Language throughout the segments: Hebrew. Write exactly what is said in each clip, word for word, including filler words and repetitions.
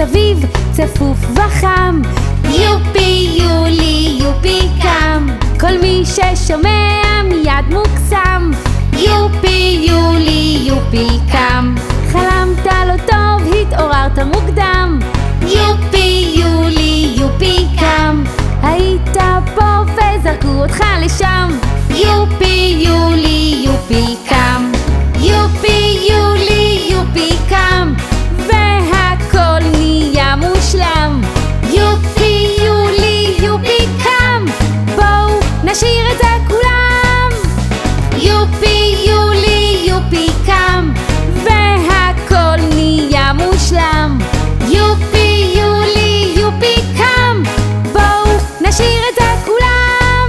אביב צפוף וחם, יופי יולי יופי קם. כל מי ששומע מיד מוקסם, יופי יולי יופי קם. חלמת לא טוב, התעוררת מוקדם, יופי יולי יופי קם. היית פה וזרקו אותך לשם, יופי יולי יופי קם. יופי יולי יופי קם, והכל נהיה מושלם, יופי יולי יופי קם. בואו נשיר את זה כולם, יופי יולי יופי קם, והכל נהיה מושלם, יופי יולי יופי קם. בואו נשיר את זה כולם.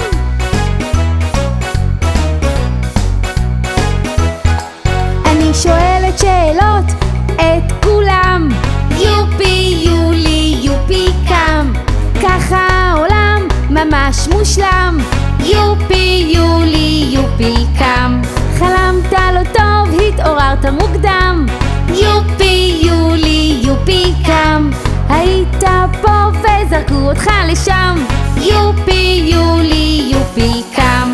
אני שואלת שאלות את כולם, יופי יולי יופי קם. ככה העולם ממש מושלם, יופי יולי יופי קם. חלמת לא טוב, התעוררת מוקדם, יופי יולי יופי קם. היית פה וזרקו אותך לשם, יופי יולי יופי קם.